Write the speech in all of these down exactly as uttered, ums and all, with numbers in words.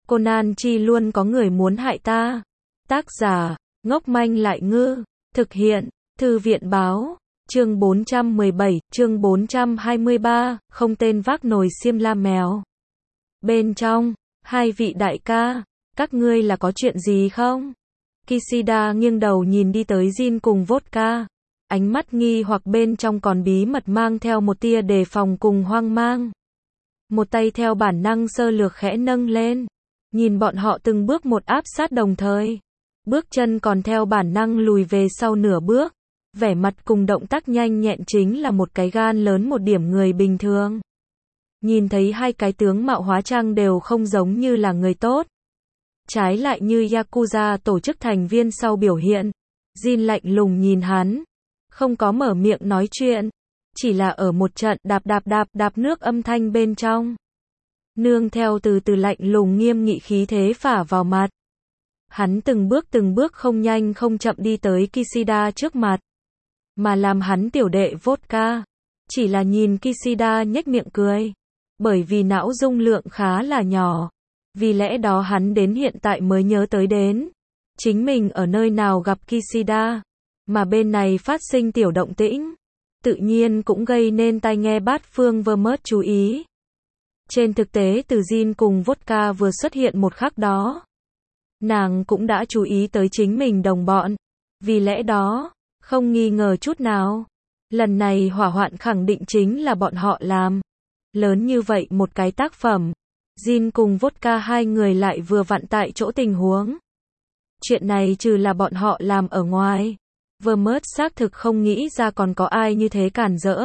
Conan chi luôn có người muốn hại ta. Tác giả, ngốc manh lại ngư. Thực hiện, Thư viện báo. Chương bốn trăm mười bảy, chương bốn trăm hai mươi ba, không tên vác nồi xiêm la mèo. Bên trong, hai vị đại ca, các ngươi là có chuyện gì không? Kishida nghiêng đầu nhìn đi tới Jin cùng vodka. Ánh mắt nghi hoặc bên trong còn bí mật mang theo một tia đề phòng cùng hoang mang. Một tay theo bản năng sơ lược khẽ nâng lên. Nhìn bọn họ từng bước một áp sát đồng thời. Bước chân còn theo bản năng lùi về sau nửa bước. Vẻ mặt cùng động tác nhanh nhẹn chính là một cái gan lớn một điểm người bình thường. Nhìn thấy hai cái tướng mạo hóa trang đều không giống như là người tốt. Trái lại như Yakuza tổ chức thành viên sau biểu hiện. Jin lạnh lùng nhìn hắn. Không có mở miệng nói chuyện. Chỉ là ở một trận đạp đạp đạp đạp nước âm thanh bên trong. Nương theo từ từ lạnh lùng nghiêm nghị khí thế phả vào mặt. Hắn từng bước từng bước không nhanh không chậm đi tới Kishida trước mặt. Mà làm hắn tiểu đệ vodka. Chỉ là nhìn Kishida nhếch miệng cười. Bởi vì não dung lượng khá là nhỏ. Vì lẽ đó hắn đến hiện tại mới nhớ tới đến. Chính mình ở nơi nào gặp Kishida. Mà bên này phát sinh tiểu động tĩnh. Tự nhiên cũng gây nên tai nghe bát phương Vermouth chú ý. Trên thực tế từ Jin cùng vodka vừa xuất hiện một khắc đó. Nàng cũng đã chú ý tới chính mình đồng bọn. Vì lẽ đó, không nghi ngờ chút nào. Lần này hỏa hoạn khẳng định chính là bọn họ làm. Lớn như vậy một cái tác phẩm. Jin cùng vodka hai người lại vừa vặn tại chỗ tình huống. Chuyện này trừ là bọn họ làm ở ngoài. Vermouth xác thực không nghĩ ra còn có ai như thế cản rỡ.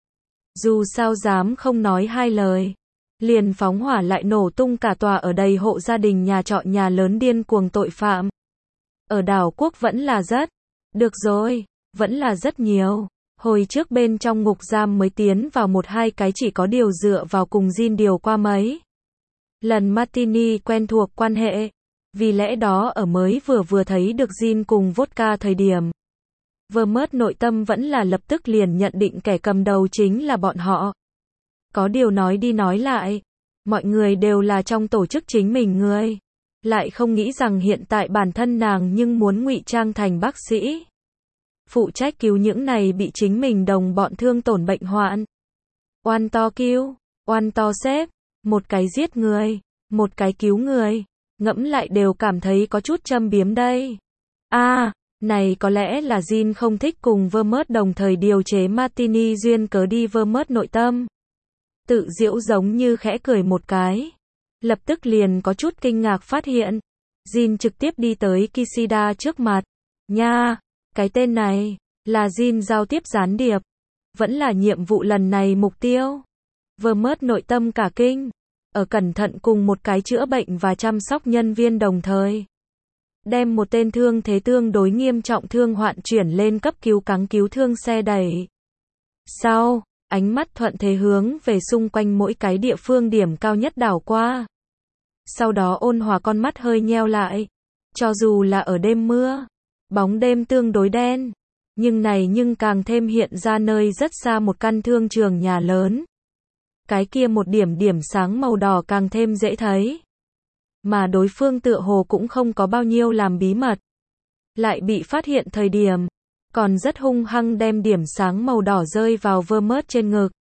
Dù sao dám không nói hai lời. Liền phóng hỏa lại nổ tung cả tòa ở đầy hộ gia đình nhà trọ nhà lớn điên cuồng tội phạm. Ở đảo quốc vẫn là rất. Được rồi, vẫn là rất nhiều. Hồi trước bên trong ngục giam mới tiến vào một hai cái chỉ có điều dựa vào cùng Jin điều qua mấy. Lần Martini quen thuộc quan hệ. Vì lẽ đó ở mới vừa vừa thấy được Jin cùng vodka thời điểm. Vermouth nội tâm vẫn là lập tức liền nhận định kẻ cầm đầu chính là bọn họ. Có điều nói đi nói lại. Mọi người đều là trong tổ chức chính mình người. Lại không nghĩ rằng hiện tại bản thân nàng nhưng muốn ngụy trang thành bác sĩ. Phụ trách cứu những này bị chính mình đồng bọn thương tổn bệnh hoạn. Oan to cứu, oan to xếp. Một cái giết người, một cái cứu người. Ngẫm lại đều cảm thấy có chút châm biếm đây. À, này có lẽ là Jin không thích cùng Vermouth đồng thời điều chế Martini duyên cớ đi Vermouth nội tâm. Tự giễu giống như khẽ cười một cái. Lập tức liền có chút kinh ngạc phát hiện. Jin trực tiếp đi tới Kishida trước mặt. Nha, cái tên này, là Jin giao tiếp gián điệp. Vẫn là nhiệm vụ lần này mục tiêu. Vermouth nội tâm cả kinh. Ở cẩn thận cùng một cái chữa bệnh và chăm sóc nhân viên đồng thời. Đem một tên thương thế tương đối nghiêm trọng thương hoạn chuyển lên cấp cứu cáng cứu thương xe đẩy. Sau, ánh mắt thuận thế hướng về xung quanh mỗi cái địa phương điểm cao nhất đảo qua. Sau đó ôn hòa con mắt hơi nheo lại. Cho dù là ở đêm mưa, bóng đêm tương đối đen. Nhưng này nhưng càng thêm hiện ra nơi rất xa một căn thương trường nhà lớn. Cái kia một điểm điểm sáng màu đỏ càng thêm dễ thấy. Mà đối phương tựa hồ cũng không có bao nhiêu làm bí mật. Lại bị phát hiện thời điểm. Còn rất hung hăng đem điểm sáng màu đỏ rơi vào Vermouth trên ngực.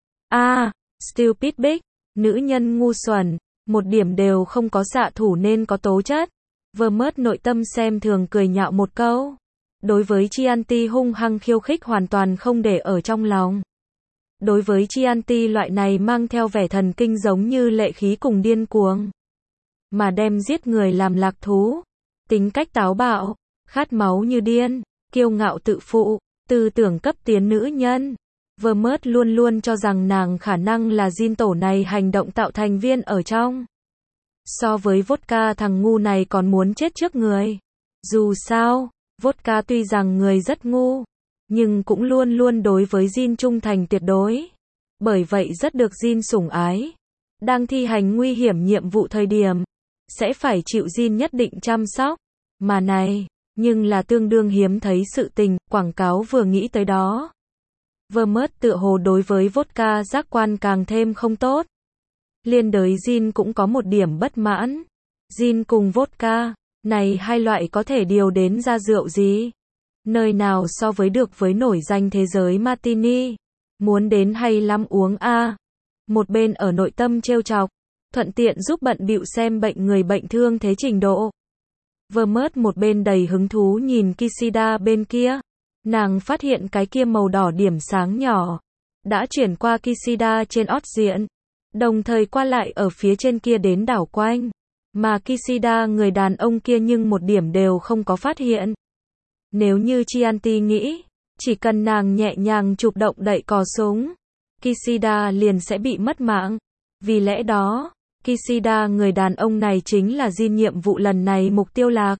À, stupid bitch, nữ nhân ngu xuẩn. Một điểm đều không có xạ thủ nên có tố chất. Vermouth nội tâm xem thường cười nhạo một câu. Đối với Chianti hung hăng khiêu khích hoàn toàn không để ở trong lòng. Đối với Chianti loại này mang theo vẻ thần kinh giống như lệ khí cùng điên cuồng. Mà đem giết người làm lạc thú. Tính cách táo bạo, khát máu như điên, kiêu ngạo tự phụ, tư tưởng cấp tiến nữ nhân. Vermouth luôn luôn cho rằng nàng khả năng là Jin tổ này hành động tạo thành viên ở trong. So với vodka thằng ngu này còn muốn chết trước người. Dù sao, vodka tuy rằng người rất ngu. Nhưng cũng luôn luôn đối với Jin trung thành tuyệt đối. Bởi vậy rất được Jin sủng ái. Đang thi hành nguy hiểm nhiệm vụ thời điểm. Sẽ phải chịu Jin nhất định chăm sóc. Mà này, nhưng là tương đương hiếm thấy sự tình, quảng cáo vừa nghĩ tới đó. Vermouth tựa hồ đối với vodka giác quan càng thêm không tốt. Liên đới Jin cũng có một điểm bất mãn. Gin cùng vodka, này hai loại có thể điều đến ra rượu gì? Nơi nào so với được với nổi danh thế giới martini? Muốn đến hay lắm uống a. Một bên ở nội tâm trêu chọc, thuận tiện giúp bận bịu xem bệnh người bệnh thương thế trình độ. Vermouth một bên đầy hứng thú nhìn Kishida bên kia. Nàng phát hiện cái kia màu đỏ điểm sáng nhỏ đã chuyển qua Kishida trên ót diện, đồng thời qua lại ở phía trên kia đến đảo quanh. Mà Kishida người đàn ông kia nhưng một điểm đều không có phát hiện. Nếu như Chianti nghĩ, chỉ cần nàng nhẹ nhàng chụp động đậy cò súng, Kishida liền sẽ bị mất mạng. Vì lẽ đó, Kishida người đàn ông này chính là Jin nhiệm vụ lần này mục tiêu lạc.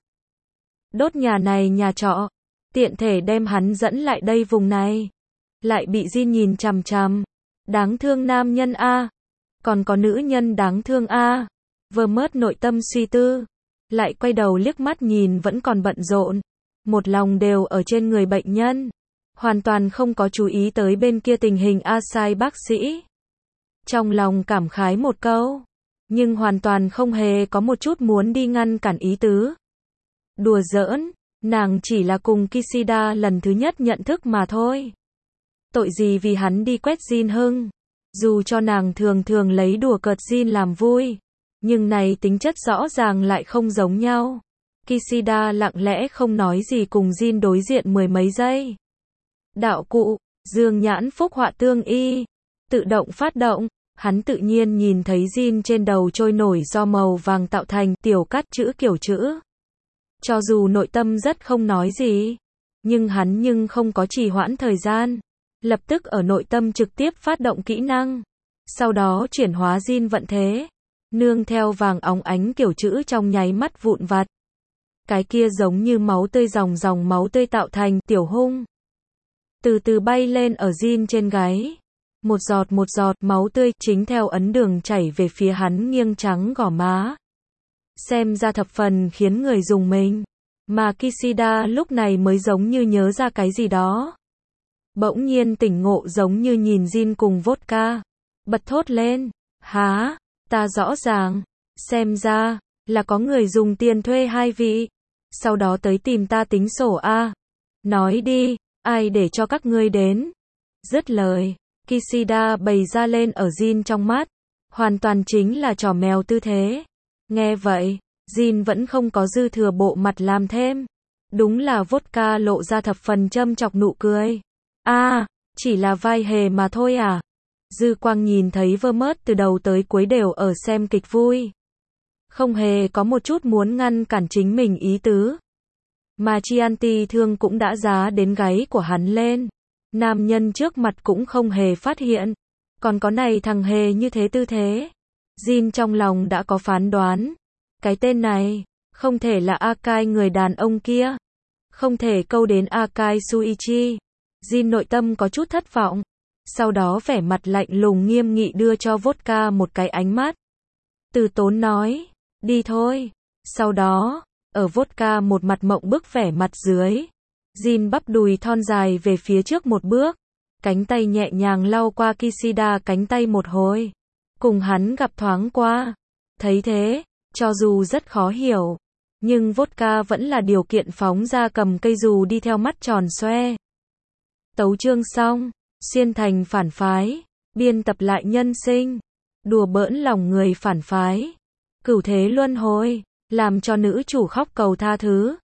Đốt nhà này nhà trọ, tiện thể đem hắn dẫn lại đây vùng này. Lại bị Jin nhìn chằm chằm. Đáng thương nam nhân a, còn có nữ nhân đáng thương a. Vermouth nội tâm suy tư, lại quay đầu liếc mắt nhìn vẫn còn bận rộn, một lòng đều ở trên người bệnh nhân, hoàn toàn không có chú ý tới bên kia tình hình a sai bác sĩ. Trong lòng cảm khái một câu, nhưng hoàn toàn không hề có một chút muốn đi ngăn cản ý tứ. Đùa giỡn, nàng chỉ là cùng Kishida lần thứ nhất nhận thức mà thôi. Tội gì vì hắn đi quét Jin hưng, dù cho nàng thường thường lấy đùa cợt Jin làm vui. Nhưng này tính chất rõ ràng lại không giống nhau. Kishida lặng lẽ không nói gì cùng Jin đối diện mười mấy giây. Đạo cụ, dương nhãn phúc họa tương y, tự động phát động, hắn tự nhiên nhìn thấy Jin trên đầu trôi nổi do màu vàng tạo thành tiểu cắt chữ kiểu chữ. Cho dù nội tâm rất không nói gì, nhưng hắn nhưng không có trì hoãn thời gian, lập tức ở nội tâm trực tiếp phát động kỹ năng, sau đó chuyển hóa Jin vận thế. Nương theo vàng óng ánh kiểu chữ trong nháy mắt vụn vặt. Cái kia giống như máu tươi dòng dòng máu tươi tạo thành tiểu hung. Từ từ bay lên ở Jin trên gáy. Một giọt một giọt máu tươi chính theo ấn đường chảy về phía hắn nghiêng trắng gò má. Xem ra thập phần khiến người dùng mình. Mà Kishida lúc này mới giống như nhớ ra cái gì đó. Bỗng nhiên tỉnh ngộ giống như nhìn Jin cùng vodka. Bật thốt lên. Há? Ta rõ ràng, xem ra, là có người dùng tiền thuê hai vị, sau đó tới tìm ta tính sổ a. Nói đi, ai để cho các ngươi đến? Dứt lời, Kishida bày ra lên ở Jin trong mắt, hoàn toàn chính là trò mèo tư thế. Nghe vậy, Jin vẫn không có dư thừa bộ mặt làm thêm. Đúng là vodka lộ ra thập phần châm chọc nụ cười. A, chỉ là vai hề mà thôi à? Dư quang nhìn thấy Vermouth từ đầu tới cuối đều ở xem kịch vui. Không hề có một chút muốn ngăn cản chính mình ý tứ. Mà Chianti thương cũng đã giá đến gáy của hắn lên. Nam nhân trước mặt cũng không hề phát hiện. Còn có này thằng hề như thế tư thế. Jin trong lòng đã có phán đoán. Cái tên này, không thể là Akai người đàn ông kia. Không thể câu đến Akai Shuichi. Jin nội tâm có chút thất vọng. Sau đó vẻ mặt lạnh lùng nghiêm nghị đưa cho vodka một cái ánh mắt. Từ tốn nói, đi thôi. Sau đó, ở vodka một mặt mộng bức vẻ mặt dưới. Jin bắp đùi thon dài về phía trước một bước. Cánh tay nhẹ nhàng lau qua Kishida cánh tay một hồi. Cùng hắn gặp thoáng qua. Thấy thế, cho dù rất khó hiểu. Nhưng vodka vẫn là điều kiện phóng ra cầm cây dù đi theo mắt tròn xoe. Tấu chương xong. Xuyên thành phản phái, biên tập lại nhân sinh, đùa bỡn lòng người phản phái, cửu thế luân hồi, làm cho nữ chủ khóc cầu tha thứ.